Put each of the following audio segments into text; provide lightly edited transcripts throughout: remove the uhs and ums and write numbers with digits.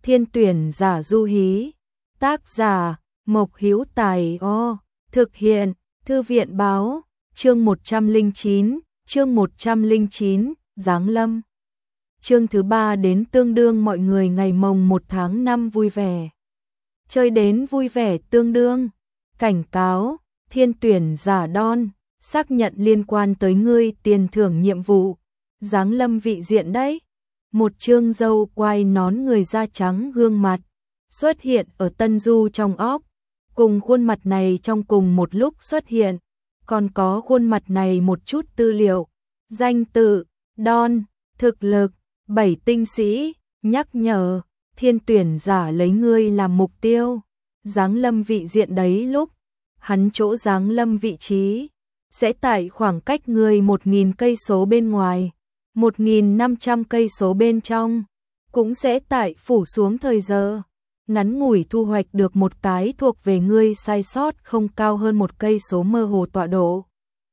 thiên tuyển giả du hí. Tác giả, Mộc Hữu Tài O. Thực hiện, Thư viện báo, chương 109, Giáng lâm. Chương thứ 3 đến tương đương mọi người ngày mồng 1 tháng 5 vui vẻ. Chơi đến vui vẻ tương đương. Cảnh cáo, thiên tuyển giả Don, xác nhận liên quan tới ngươi tiền thưởng nhiệm vụ. Giáng lâm vị diện đấy. Một trương dâu quai nón người da trắng gương mặt xuất hiện ở Tân Du trong óc. Cùng khuôn mặt này trong cùng một lúc xuất hiện, còn có khuôn mặt này một chút tư liệu. Danh tự, Don, thực lực, 7 tinh sĩ, nhắc nhở, thiên tuyển giả lấy ngươi làm mục tiêu. Giáng lâm vị diện đấy lúc, hắn chỗ giáng lâm vị trí, sẽ tại khoảng cách ngươi 1.000 cây số bên ngoài, 1.500 cây số bên trong, cũng sẽ tại phủ xuống thời giờ. Ngắn ngủi thu hoạch được một cái thuộc về ngươi sai sót không cao hơn 1 cây số mơ hồ tọa độ.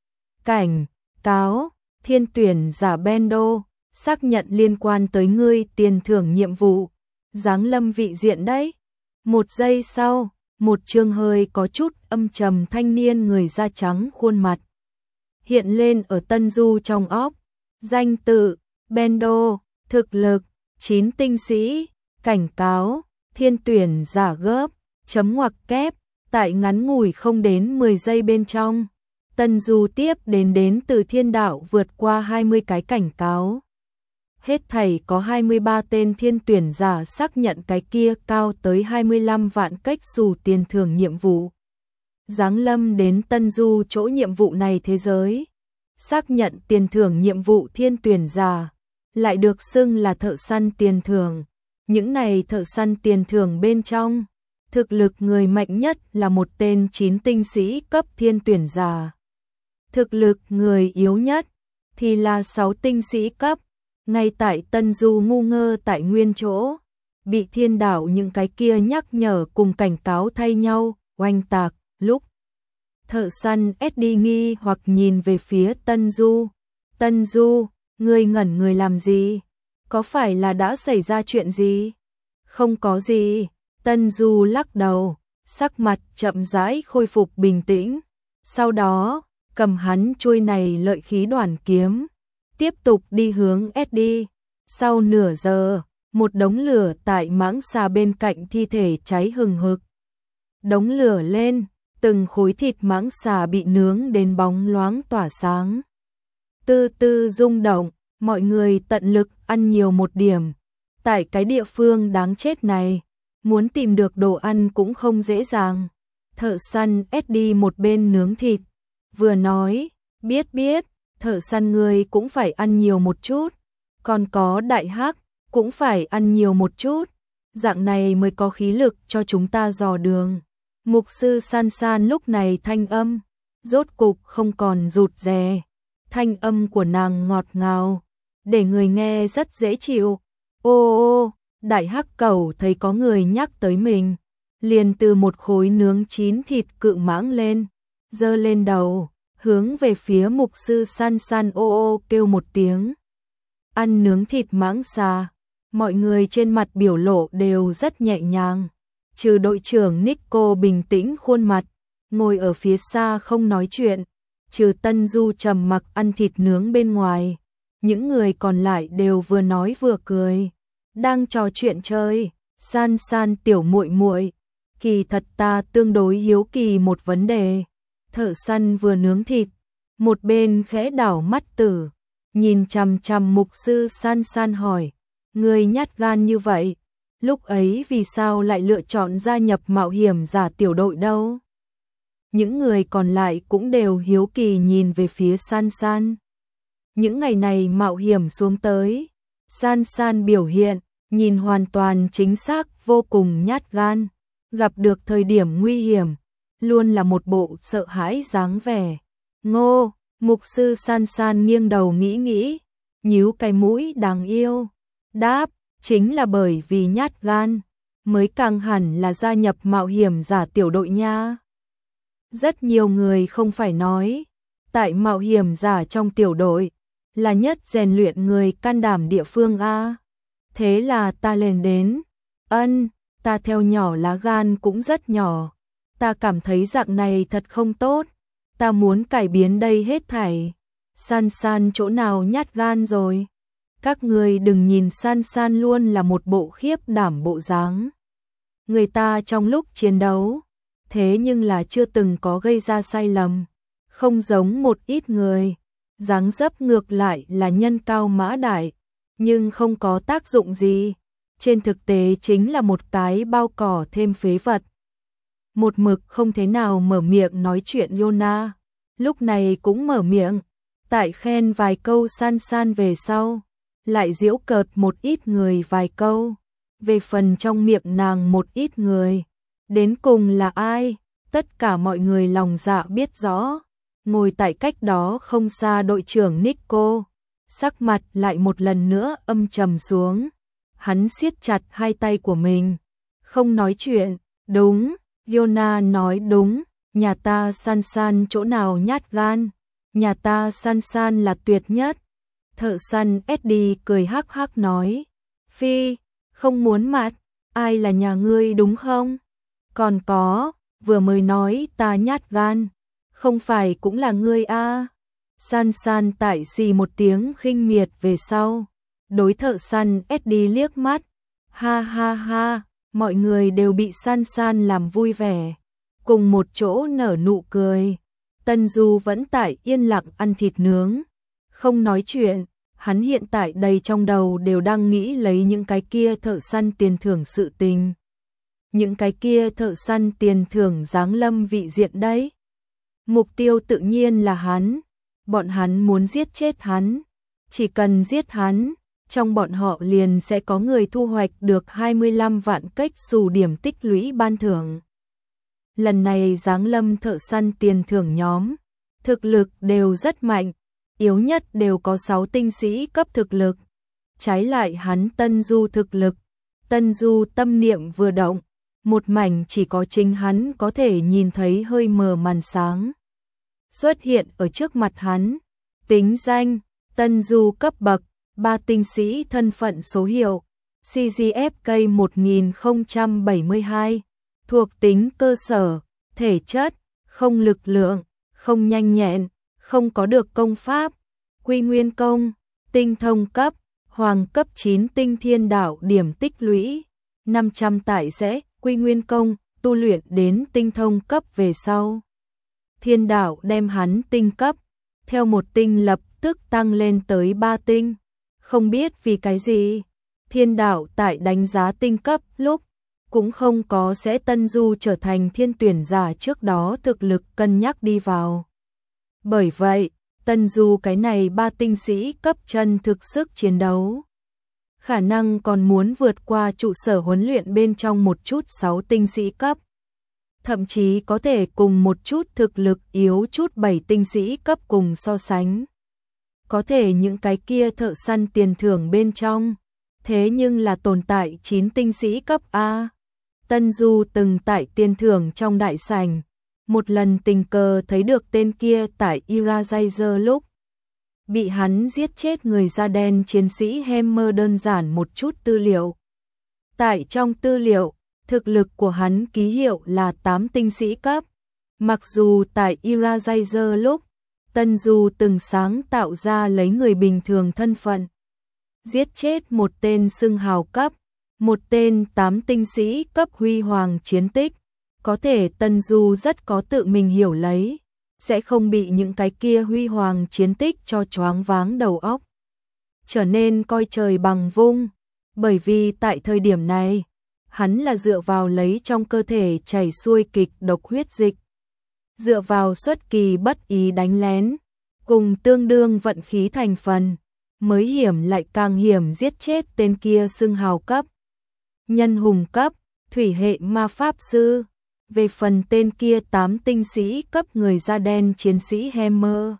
Cảnh cáo, thiên tuyển giả Bendo, xác nhận liên quan tới ngươi tiền thưởng nhiệm vụ. Giáng lâm vị diện đấy. Một giây sau, một trương hơi có chút âm trầm thanh niên người da trắng khuôn mặt hiện lên ở Tân Du trong óc. Danh tự, Bendo, thực lực, 9 tinh sĩ, cảnh cáo, thiên tuyển giả gớp, chấm ngoặc kép, tại ngắn ngủi không đến 10 giây bên trong. Tân Du tiếp đến từ thiên đạo vượt qua 20 cái cảnh cáo. Hết thảy có 23 tên thiên tuyển giả xác nhận cái kia cao tới 25 vạn cách xù tiền thưởng nhiệm vụ. Giáng lâm đến Tân Du chỗ nhiệm vụ này thế giới. Xác nhận tiền thưởng nhiệm vụ thiên tuyển giả, lại được xưng là thợ săn tiền thưởng. Những này thợ săn tiền thưởng bên trong, thực lực người mạnh nhất là một tên 9 tinh sĩ cấp thiên tuyển giả. Thực lực người yếu nhất thì là 6 tinh sĩ cấp. Ngay tại Tân Du ngu ngơ tại nguyên chỗ, bị thiên đạo những cái kia nhắc nhở cùng cảnh cáo thay nhau, oanh tạc, lúc. Thợ săn SD nghi hoặc nhìn về phía Tân Du. Tân Du, ngươi ngẩn người làm gì? Có phải là đã xảy ra chuyện gì? Không có gì. Tân Du lắc đầu, sắc mặt chậm rãi khôi phục bình tĩnh. Sau đó, cầm hắn chuôi này lợi khí đoản kiếm, tiếp tục đi hướng SD. Sau nửa giờ, một đống lửa tại mãng xà bên cạnh thi thể cháy hừng hực. Đống lửa lên, từng khối thịt mãng xà bị nướng đến bóng loáng tỏa sáng. Từ từ rung động, mọi người tận lực ăn nhiều một điểm. Tại cái địa phương đáng chết này, muốn tìm được đồ ăn cũng không dễ dàng. Thợ săn SD một bên nướng thịt, vừa nói, biết, thợ săn người cũng phải ăn nhiều một chút, còn có đại hắc, cũng phải ăn nhiều một chút, dạng này mới có khí lực cho chúng ta dò đường. Mục sư San San lúc này thanh âm, rốt cục không còn rụt rè, thanh âm của nàng ngọt ngào, để người nghe rất dễ chịu. Ô, đại hắc cẩu thấy có người nhắc tới mình, liền từ một khối nướng chín thịt cự mãng lên, giơ lên đầu, hướng về phía mục sư San San ô kêu một tiếng. Ăn nướng thịt mãng xà, mọi người trên mặt biểu lộ đều rất nhẹ nhàng, trừ đội trưởng Nico bình tĩnh khuôn mặt, ngồi ở phía xa không nói chuyện, trừ Tân Du trầm mặc ăn thịt nướng bên ngoài, những người còn lại đều vừa nói vừa cười, đang trò chuyện chơi. San San tiểu muội muội, kỳ thật ta tương đối hiếu kỳ một vấn đề. Thợ săn vừa nướng thịt, một bên khẽ đảo mắt tử, nhìn chằm chằm mục sư San San hỏi, người nhát gan như vậy, lúc ấy vì sao lại lựa chọn gia nhập mạo hiểm giả tiểu đội đâu? Những người còn lại cũng đều hiếu kỳ nhìn về phía San San. Những ngày này mạo hiểm xuống tới, San San biểu hiện, nhìn hoàn toàn chính xác vô cùng nhát gan, gặp được thời điểm nguy hiểm, luôn là một bộ sợ hãi dáng vẻ. Ngô, mục sư San San nghiêng đầu nghĩ, nhíu cái mũi đáng yêu, đáp, chính là bởi vì nhát gan, mới càng hẳn là gia nhập mạo hiểm giả tiểu đội nha. Rất nhiều người không phải nói, tại mạo hiểm giả trong tiểu đội, là nhất rèn luyện người can đảm địa phương a. Thế là ta lên đến, Ân, ta theo nhỏ lá gan cũng rất nhỏ. Ta cảm thấy dạng này thật không tốt. Ta muốn cải biến đây hết thảy. San San chỗ nào nhát gan rồi? Các người đừng nhìn San San luôn là một bộ khiếp đảm bộ dáng. Người ta trong lúc chiến đấu, thế nhưng là chưa từng có gây ra sai lầm. Không giống một ít người, dáng dấp ngược lại là nhân cao mã đại, nhưng không có tác dụng gì. Trên thực tế chính là một cái bao cỏ thêm phế vật. Một mực không thế nào mở miệng nói chuyện Yona, lúc này cũng mở miệng, tại khen vài câu San San về sau, lại giễu cợt một ít người vài câu. Về phần trong miệng nàng một ít người, đến cùng là ai, tất cả mọi người lòng dạ biết rõ. Ngồi tại cách đó không xa đội trưởng Nico, sắc mặt lại một lần nữa âm trầm xuống. Hắn siết chặt hai tay của mình, không nói chuyện. Đúng, Yona nói đúng, nhà ta San San chỗ nào nhát gan, nhà ta San San là tuyệt nhất. Thợ săn Eddie cười hắc hắc nói, Phi, không muốn mặt, ai là nhà ngươi đúng không? Còn có, vừa mới nói ta nhát gan, không phải cũng là ngươi a? San San tại xì một tiếng khinh miệt về sau, đối thợ săn Eddie liếc mắt, ha ha ha, mọi người đều bị San San làm vui vẻ, cùng một chỗ nở nụ cười. Tân Du vẫn tại yên lặng ăn thịt nướng, không nói chuyện. Hắn hiện tại đầy trong đầu đều đang nghĩ lấy những cái kia thợ săn tiền thưởng sự tình. Những cái kia thợ săn tiền thưởng giáng lâm vị diện đấy. Mục tiêu tự nhiên là hắn. Bọn hắn muốn giết chết hắn. Chỉ cần giết hắn, trong bọn họ liền sẽ có người thu hoạch được 25 vạn cách dù điểm tích lũy ban thưởng. Lần này giáng lâm thợ săn tiền thưởng nhóm, thực lực đều rất mạnh. Yếu nhất đều có 6 tinh sĩ cấp thực lực. Trái lại hắn Tân Du thực lực. Tân Du tâm niệm vừa động, một mảnh chỉ có chính hắn có thể nhìn thấy hơi mờ màn sáng. Xuất hiện ở trước mặt hắn. Tính danh, Tân Du cấp bậc, 3 tinh sĩ thân phận số hiệu, CGFK 1072. Thuộc tính cơ sở, thể chất, không lực lượng, không nhanh nhẹn, không có được công pháp. Quy Nguyên công, tinh thông cấp, hoàng cấp 9 tinh thiên đạo điểm tích lũy, 500 tại sẽ, Quy Nguyên công, tu luyện đến tinh thông cấp về sau. Thiên đạo đem hắn tinh cấp, theo một tinh lập tức tăng lên tới 3 tinh. Không biết vì cái gì, thiên đạo tại đánh giá tinh cấp lúc, cũng không có sẽ Tân Du trở thành thiên tuyển giả trước đó thực lực cân nhắc đi vào. Bởi vậy, Tân Du cái này 3 tinh sĩ cấp chân thực sức chiến đấu. Khả năng còn muốn vượt qua trụ sở huấn luyện bên trong một chút 6 tinh sĩ cấp. Thậm chí có thể cùng một chút thực lực yếu chút 7 tinh sĩ cấp cùng so sánh. Có thể những cái kia thợ săn tiền thưởng bên trong, thế nhưng là tồn tại 9 tinh sĩ cấp A. Tân Du từng tại tiền thưởng trong đại sảnh. Một lần tình cờ thấy được tên kia tại Eraser lúc bị hắn giết chết người da đen chiến sĩ Hammer đơn giản một chút tư liệu. Tại trong tư liệu, thực lực của hắn ký hiệu là 8 tinh sĩ cấp. Mặc dù tại Eraser lúc, Tân Du từng sáng tạo ra lấy người bình thường thân phận. Giết chết một tên xưng hào cấp, một tên 8 tinh sĩ cấp huy hoàng chiến tích. Có thể Tân Du rất có tự mình hiểu lấy, sẽ không bị những cái kia huy hoàng chiến tích cho choáng váng đầu óc, trở nên coi trời bằng vung, bởi vì tại thời điểm này, hắn là dựa vào lấy trong cơ thể chảy xuôi kịch độc huyết dịch, dựa vào xuất kỳ bất ý đánh lén, cùng tương đương vận khí thành phần, mới hiểm lại càng hiểm giết chết tên kia xưng hào cấp, nhân hùng cấp, thủy hệ ma pháp sư. Về phần tên kia 8 tinh sĩ cấp người da đen chiến sĩ Hammer,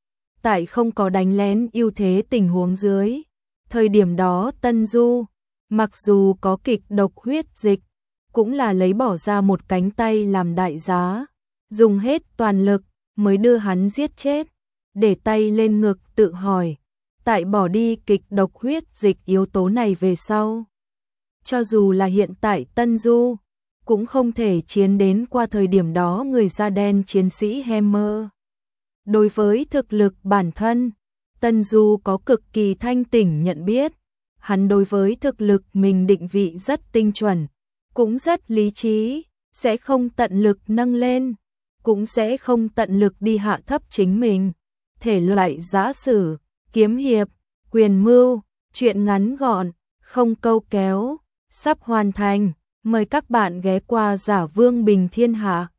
tại không có đánh lén ưu thế tình huống dưới, thời điểm đó Tân Du, mặc dù có kịch độc huyết dịch, cũng là lấy bỏ ra một cánh tay làm đại giá, dùng hết toàn lực mới đưa hắn giết chết, để tay lên ngực tự hỏi, tại bỏ đi kịch độc huyết dịch yếu tố này về sau, Cho dù là hiện tại Tân Du, cũng không thể chiến đến qua thời điểm đó người da đen chiến sĩ Hammer. Đối với thực lực bản thân, Tân Du có cực kỳ thanh tỉnh nhận biết, hắn đối với thực lực mình định vị rất tinh chuẩn, cũng rất lý trí, sẽ không tận lực nâng lên, cũng sẽ không tận lực đi hạ thấp chính mình. Thể loại giã sử, kiếm hiệp, quyền mưu, truyện ngắn gọn, không câu kéo, sắp hoàn thành, mời các bạn ghé qua Giả Vương Bình Thiên Hạ.